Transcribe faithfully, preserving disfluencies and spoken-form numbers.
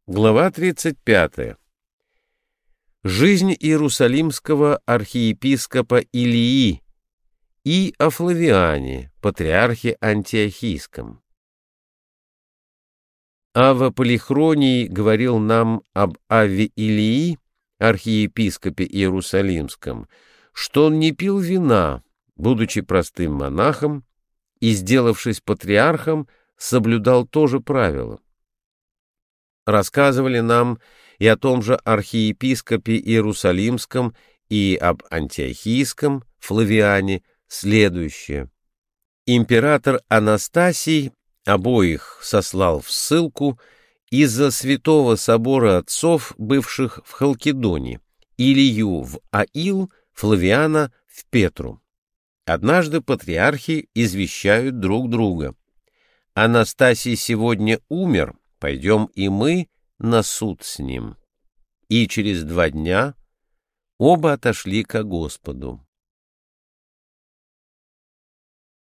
Глава тридцать пятая. Жизнь иерусалимского архиепископа Илии и о Флавиане, патриархе антиохийском. Ава Полихроний говорил нам об Аве Илии, архиепископе иерусалимском, что он не пил вина, будучи простым монахом, и, сделавшись патриархом, соблюдал то же правило. Рассказывали нам и о том же архиепископе Иерусалимском и об антиохийском Флавиане следующее. Император Анастасий обоих сослал в ссылку из-за святого собора отцов, бывших в Халкидоне, Илию в Аил, Флавиана в Петру. Однажды патриархи извещают друг друга: «Анастасий сегодня умер, пойдем и мы на суд с ним». И через два дня оба отошли ко Господу.